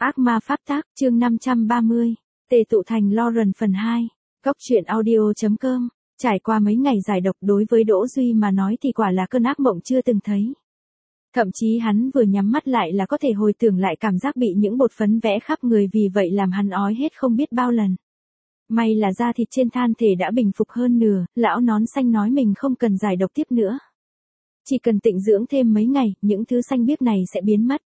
Ác ma pháp tác, chương 530. Tề tụ thành Lauren phần 2. Góc truyện audio.com. Trải qua mấy ngày giải độc đối với Đỗ Duy mà nói thì quả là cơn ác mộng chưa từng thấy. Thậm chí hắn vừa nhắm mắt lại là có thể hồi tưởng lại cảm giác bị những bột phấn vẽ khắp người, vì vậy làm hắn ói hết không biết bao lần. May là da thịt trên thân thể đã bình phục hơn nửa, lão nón xanh nói mình không cần giải độc tiếp nữa. Chỉ cần tịnh dưỡng thêm mấy ngày, những thứ xanh biếc này sẽ biến mất.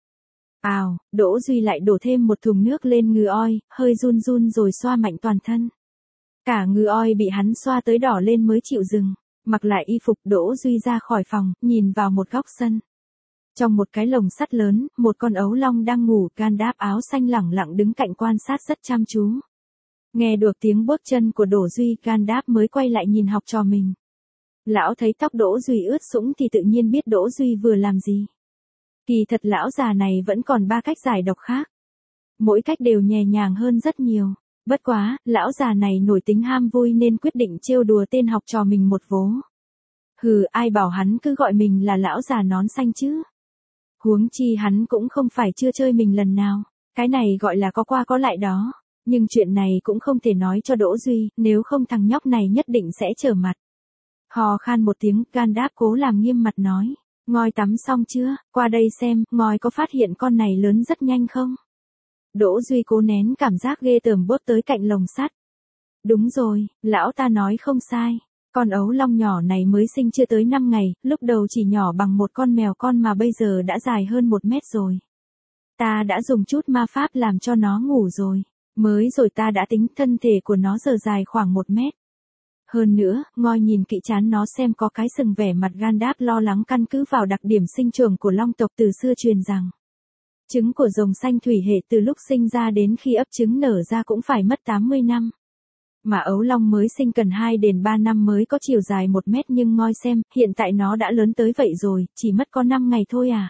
Đỗ Duy lại đổ thêm một thùng nước lên ngư oi, hơi run run rồi xoa mạnh toàn thân. Cả ngư oi bị hắn xoa tới đỏ lên mới chịu dừng. Mặc lại y phục, Đỗ Duy ra khỏi phòng, nhìn vào một góc sân. Trong một cái lồng sắt lớn, một con ấu long đang ngủ, Gandalf áo xanh lẳng lặng đứng cạnh quan sát rất chăm chú. Nghe được tiếng bước chân của Đỗ Duy, Gandalf mới quay lại nhìn học trò mình. Lão thấy tóc Đỗ Duy ướt sũng thì tự nhiên biết Đỗ Duy vừa làm gì. Kỳ thật lão già này vẫn còn 3 cách giải độc khác. Mỗi cách đều nhẹ nhàng hơn rất nhiều. Bất quá, lão già này nổi tính ham vui nên quyết định trêu đùa tên học trò mình một vố. Ai bảo hắn cứ gọi mình là lão già nón xanh chứ. Huống chi hắn cũng không phải chưa chơi mình lần nào. Cái này gọi là có qua có lại đó. Nhưng chuyện này cũng không thể nói cho Đỗ Duy, nếu không thằng nhóc này nhất định sẽ trở mặt. Hò khan một tiếng, Gandalf cố làm nghiêm mặt nói. Ngoi tắm xong chưa, qua đây xem, ngoi có phát hiện con này lớn rất nhanh không? Đỗ Duy cố nén cảm giác ghê tởm bước tới cạnh lồng sắt. Đúng rồi, lão ta nói không sai. Con ấu long nhỏ này mới sinh chưa tới 5 ngày, lúc đầu chỉ nhỏ bằng một con mèo con mà bây giờ đã dài hơn 1 mét rồi. Ta đã dùng chút ma pháp làm cho nó ngủ rồi. Mới rồi ta đã tính thân thể của nó giờ dài khoảng 1 mét. Hơn nữa, ngoi nhìn kỹ trán nó xem có cái sừng, vẻ mặt Gandalf lo lắng căn cứ vào đặc điểm sinh trưởng của long tộc từ xưa truyền rằng. Trứng của rồng xanh thủy hệ từ lúc sinh ra đến khi ấp trứng nở ra cũng phải mất 80 năm. Mà ấu long mới sinh cần 2 đến 3 năm mới có chiều dài 1 mét, nhưng ngoi xem, hiện tại nó đã lớn tới vậy rồi, chỉ mất có 5 ngày thôi à.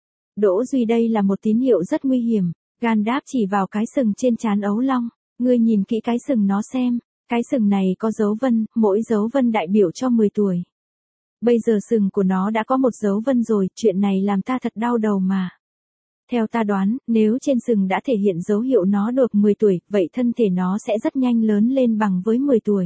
Đỗ Duy, đây là một tín hiệu rất nguy hiểm. Gandalf chỉ vào cái sừng trên trán ấu long. Ngươi nhìn kỹ cái sừng nó xem. Cái sừng này có dấu vân, mỗi dấu vân đại biểu cho 10 tuổi. Bây giờ sừng của nó đã có một dấu vân rồi, chuyện này làm ta thật đau đầu mà. Theo ta đoán, nếu trên sừng đã thể hiện dấu hiệu nó được 10 tuổi, vậy thân thể nó sẽ rất nhanh lớn lên bằng với 10 tuổi.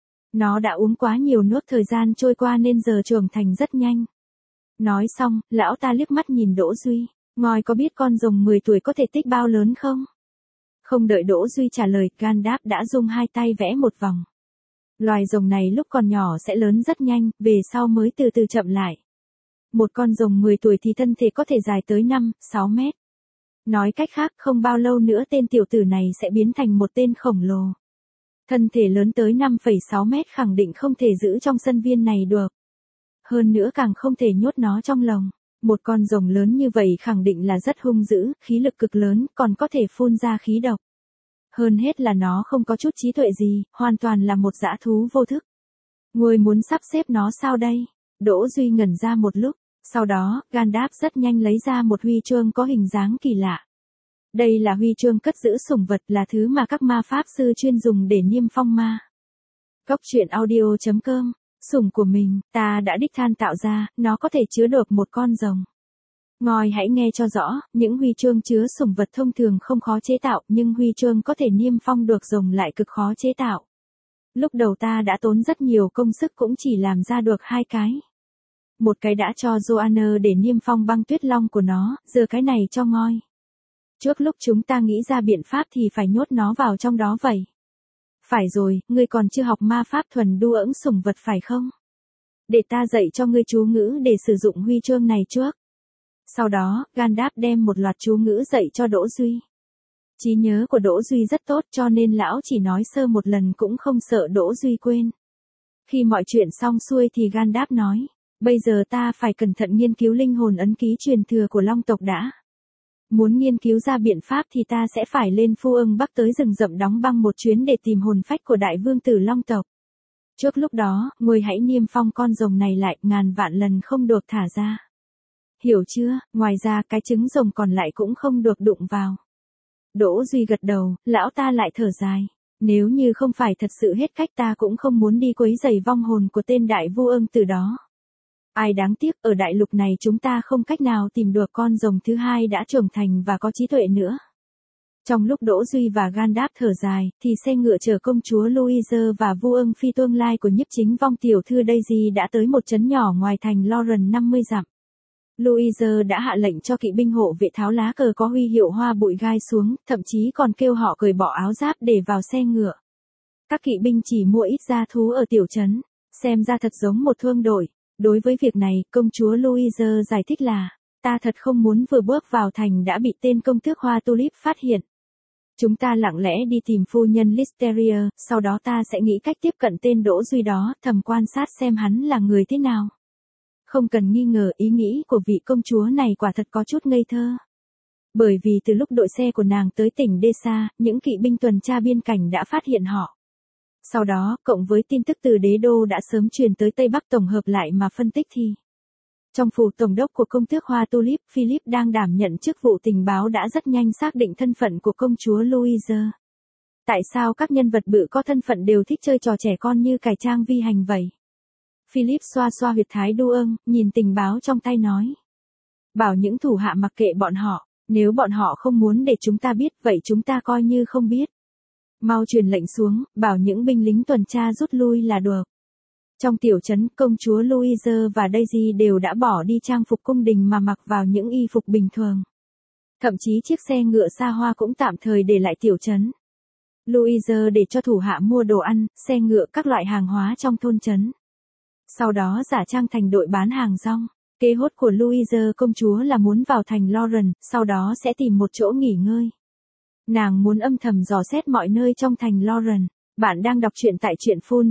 Nó đã uống quá nhiều nước, thời gian trôi qua nên giờ trưởng thành rất nhanh. Nói xong, lão ta liếc mắt nhìn Đỗ Duy. Ngoi có biết con rồng 10 tuổi có thể tích bao lớn không? Không đợi Đỗ Duy trả lời, Gandalf đã dùng 2 tay vẽ một vòng. Loài rồng này lúc còn nhỏ sẽ lớn rất nhanh, về sau mới từ từ chậm lại. Một con rồng 10 tuổi thì thân thể có thể dài tới 5-6 mét. Nói cách khác, không bao lâu nữa tên tiểu tử này sẽ biến thành một tên khổng lồ. Thân thể lớn tới 5,6 mét khẳng định không thể giữ trong sân viên này được. Hơn nữa càng không thể nhốt nó trong lồng. Một con rồng lớn như vậy khẳng định là rất hung dữ, khí lực cực lớn, còn có thể phun ra khí độc. Hơn hết là nó không có chút trí tuệ gì, hoàn toàn là một dã thú vô thức. Ngươi muốn sắp xếp nó sao đây? Đỗ Duy ngẩn ra một lúc, sau đó, Gandalf rất nhanh lấy ra một huy chương có hình dáng kỳ lạ. Đây là huy chương cất giữ sủng vật, là thứ mà các ma pháp sư chuyên dùng để niêm phong ma. Góc truyện audio.com. Sủng của mình, ta đã đích thân tạo ra, nó có thể chứa được một con rồng. Ngoi hãy nghe cho rõ, những huy chương chứa sủng vật thông thường không khó chế tạo, nhưng huy chương có thể niêm phong được rồng lại cực khó chế tạo. Lúc đầu ta đã tốn rất nhiều công sức cũng chỉ làm ra được 2 cái. Một cái đã cho Joanna để niêm phong băng tuyết long của nó, giờ cái này cho ngoi. Trước lúc chúng ta nghĩ ra biện pháp thì phải nhốt nó vào trong đó vậy. Phải rồi, ngươi còn chưa học ma pháp thuần đu ỡng sủng vật phải không? Để ta dạy cho ngươi chú ngữ để sử dụng huy chương này trước. Sau đó, Gandalf đem một loạt chú ngữ dạy cho Đỗ Duy. Trí nhớ của Đỗ Duy rất tốt cho nên lão chỉ nói sơ một lần cũng không sợ Đỗ Duy quên. Khi mọi chuyện xong xuôi thì Gandalf nói, bây giờ ta phải cẩn thận nghiên cứu linh hồn ấn ký truyền thừa của long tộc đã. Muốn nghiên cứu ra biện pháp thì ta sẽ phải lên Phu Ưng Bắc tới rừng rậm đóng băng một chuyến để tìm hồn phách của đại vương tử long tộc. Trước lúc đó, ngươi hãy niêm phong con rồng này lại, ngàn vạn lần không được thả ra. Hiểu chưa? Ngoài ra cái trứng rồng còn lại cũng không được đụng vào. Đỗ Duy gật đầu, lão ta lại thở dài. Nếu như không phải thật sự hết cách ta cũng không muốn đi quấy rầy vong hồn của tên đại vua ưng từ đó. Ai đáng tiếc, ở đại lục này chúng ta không cách nào tìm được con rồng thứ hai đã trưởng thành và có trí tuệ nữa. Trong lúc Đỗ Duy và Gandalf thở dài, thì xe ngựa chở công chúa Louise và vua ưng phi tương lai của nhiếp chính vong tiểu thư Daisy đã tới một trấn nhỏ ngoài thành Lauren 50 dặm. Louise đã hạ lệnh cho kỵ binh hộ vệ tháo lá cờ có huy hiệu hoa bụi gai xuống, thậm chí còn kêu họ cởi bỏ áo giáp để vào xe ngựa. Các kỵ binh chỉ mua ít gia thú ở tiểu trấn, xem ra thật giống một thương đội. Đối với việc này, công chúa Louise giải thích là, ta thật không muốn vừa bước vào thành đã bị tên công tước hoa tulip phát hiện. Chúng ta lặng lẽ đi tìm phu nhân Listeria, sau đó ta sẽ nghĩ cách tiếp cận tên Đỗ Duy đó, thầm quan sát xem hắn là người thế nào. Không cần nghi ngờ ý nghĩ của vị công chúa này quả thật có chút ngây thơ. Bởi vì từ lúc đội xe của nàng tới tỉnh Desa, những kỵ binh tuần tra biên cảnh đã phát hiện họ. Sau đó, cộng với tin tức từ đế đô đã sớm truyền tới Tây Bắc tổng hợp lại mà phân tích thì. Trong phủ tổng đốc của công tước hoa Tulip, Philip đang đảm nhận chức vụ tình báo đã rất nhanh xác định thân phận của công chúa Louise. Tại sao các nhân vật bự có thân phận đều thích chơi trò trẻ con như cải trang vi hành vậy? Philip xoa xoa huyệt thái đu ưng, nhìn tình báo trong tay nói. Bảo những thủ hạ mặc kệ bọn họ, nếu bọn họ không muốn để chúng ta biết vậy chúng ta coi như không biết. Mau truyền lệnh xuống, bảo những binh lính tuần tra rút lui là được. Trong tiểu trấn, công chúa Louise và Daisy đều đã bỏ đi trang phục cung đình mà mặc vào những y phục bình thường. Thậm chí chiếc xe ngựa xa hoa cũng tạm thời để lại tiểu trấn. Louise để cho thủ hạ mua đồ ăn, xe ngựa các loại hàng hóa trong thôn trấn. Sau đó giả trang thành đội bán hàng rong. Kế hoạch của Louise công chúa là muốn vào thành Lauren, sau đó sẽ tìm một chỗ nghỉ ngơi. Nàng muốn âm thầm dò xét mọi nơi trong thành Lauren. Bạn đang đọc truyện tại truyện phun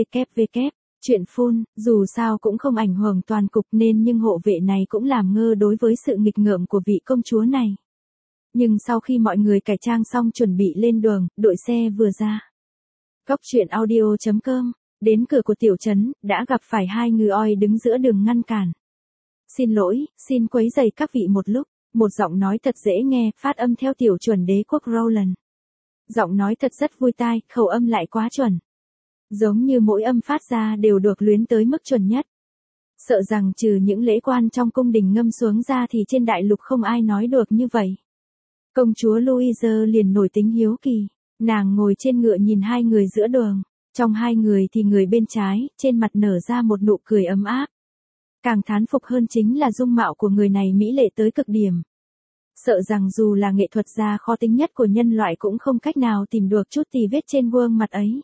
www. Truyện phun, dù sao cũng không ảnh hưởng toàn cục nên nhưng hộ vệ này cũng làm ngơ đối với sự nghịch ngợm của vị công chúa này. Nhưng sau khi mọi người cải trang xong chuẩn bị lên đường, đội xe vừa ra. Góc truyện audio.com, đến cửa của tiểu trấn, đã gặp phải hai ngư oi đứng giữa đường ngăn cản. Xin lỗi, xin quấy rầy các vị một lúc, một giọng nói thật dễ nghe, phát âm theo tiểu chuẩn đế quốc Roland. Giọng nói thật rất vui tai, khẩu âm lại quá chuẩn. Giống như mỗi âm phát ra đều được luyến tới mức chuẩn nhất. Sợ rằng trừ những lễ quan trong cung đình ngâm xuống ra thì trên đại lục không ai nói được như vậy. Công chúa Louise liền nổi tính hiếu kỳ. Nàng ngồi trên ngựa nhìn hai người giữa đường. Trong hai người thì người bên trái, trên mặt nở ra một nụ cười ấm áp. Càng thán phục hơn chính là dung mạo của người này mỹ lệ tới cực điểm. Sợ rằng dù là nghệ thuật gia khó tính nhất của nhân loại cũng không cách nào tìm được chút tì vết trên gương mặt ấy.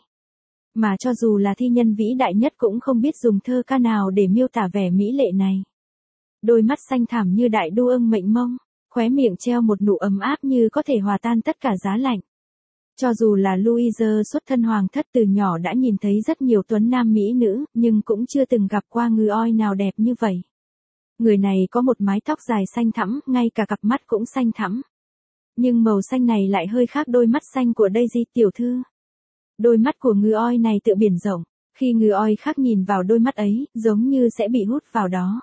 Mà cho dù là thi nhân vĩ đại nhất cũng không biết dùng thơ ca nào để miêu tả vẻ mỹ lệ này. Đôi mắt xanh thẳm như đại đu ưng mệnh mông, khóe miệng treo một nụ ấm áp như có thể hòa tan tất cả giá lạnh. Cho dù là Louise xuất thân hoàng thất từ nhỏ đã nhìn thấy rất nhiều tuấn nam mỹ nữ, nhưng cũng chưa từng gặp qua ngư oi nào đẹp như vậy. Người này có một mái tóc dài xanh thẳm, ngay cả cặp mắt cũng xanh thẳm. Nhưng màu xanh này lại hơi khác đôi mắt xanh của Daisy tiểu thư. Đôi mắt của ngư oi này tựa biển rộng, khi ngư oi khác nhìn vào đôi mắt ấy, giống như sẽ bị hút vào đó.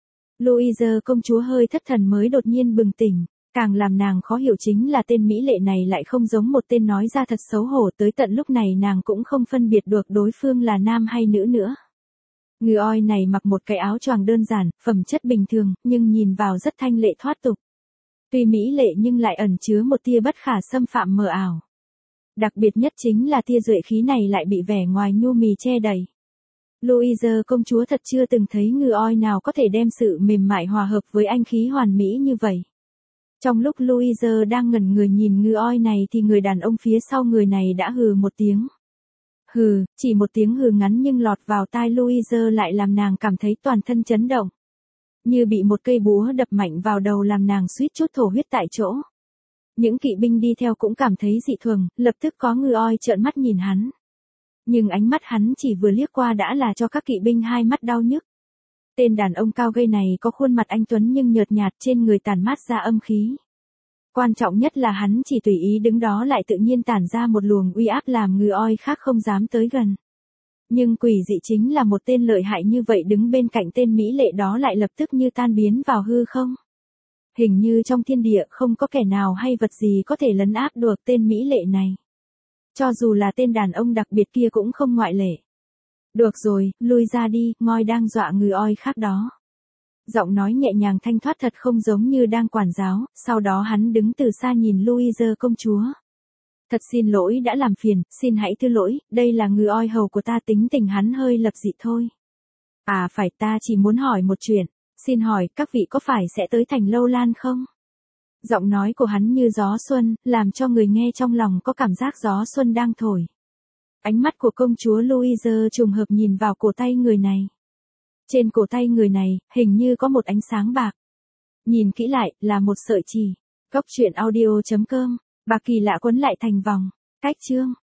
Louise công chúa hơi thất thần mới đột nhiên bừng tỉnh, càng làm nàng khó hiểu chính là tên mỹ lệ này lại không giống một tên nói ra thật xấu hổ, tới tận lúc này nàng cũng không phân biệt được đối phương là nam hay nữ nữa. Ngư oi này mặc một cái áo choàng đơn giản, phẩm chất bình thường, nhưng nhìn vào rất thanh lệ thoát tục. Tuy mỹ lệ nhưng lại ẩn chứa một tia bất khả xâm phạm mờ ảo. Đặc biệt nhất chính là tia duệ khí này lại bị vẻ ngoài nhu mì che đầy. Louise công chúa thật chưa từng thấy ngư oi nào có thể đem sự mềm mại hòa hợp với anh khí hoàn mỹ như vậy. Trong lúc Louise đang ngẩn người nhìn ngư oi này thì người đàn ông phía sau người này đã hừ một tiếng. Hừ, chỉ một tiếng hừ ngắn nhưng lọt vào tai Louise lại làm nàng cảm thấy toàn thân chấn động. Như bị một cây búa đập mạnh vào đầu làm nàng suýt chút thổ huyết tại chỗ. Những kỵ binh đi theo cũng cảm thấy dị thường, lập tức có ngư oi trợn mắt nhìn hắn. Nhưng ánh mắt hắn chỉ vừa liếc qua đã là cho các kỵ binh hai mắt đau nhức. Tên đàn ông cao gầy này có khuôn mặt anh tuấn nhưng nhợt nhạt, trên người tản mát ra âm khí. Quan trọng nhất là hắn chỉ tùy ý đứng đó lại tự nhiên tản ra một luồng uy áp làm ngư oi khác không dám tới gần. Nhưng quỷ dị chính là một tên lợi hại như vậy đứng bên cạnh tên mỹ lệ đó lại lập tức như tan biến vào hư không. Hình như trong thiên địa không có kẻ nào hay vật gì có thể lấn áp được tên mỹ lệ này. Cho dù là tên đàn ông đặc biệt kia cũng không ngoại lệ. Được rồi, lui ra đi, ngoi đang dọa ngư oi khác đó. Giọng nói nhẹ nhàng thanh thoát thật không giống như đang quản giáo, sau đó hắn đứng từ xa nhìn Louise công chúa. Thật xin lỗi đã làm phiền, xin hãy thứ lỗi, đây là người oi hầu của ta, tính tình hắn hơi lập dị thôi. À phải, ta chỉ muốn hỏi một chuyện, xin hỏi các vị có phải sẽ tới thành Lâu Lan không? Giọng nói của hắn như gió xuân, làm cho người nghe trong lòng có cảm giác gió xuân đang thổi. Ánh mắt của công chúa Louise trùng hợp nhìn vào cổ tay người này. Trên cổ tay người này, hình như có một ánh sáng bạc. Nhìn kỹ lại, là một sợi chỉ. Góc truyện audio.com. Bạc kỳ lạ quấn lại thành vòng. Cách chương.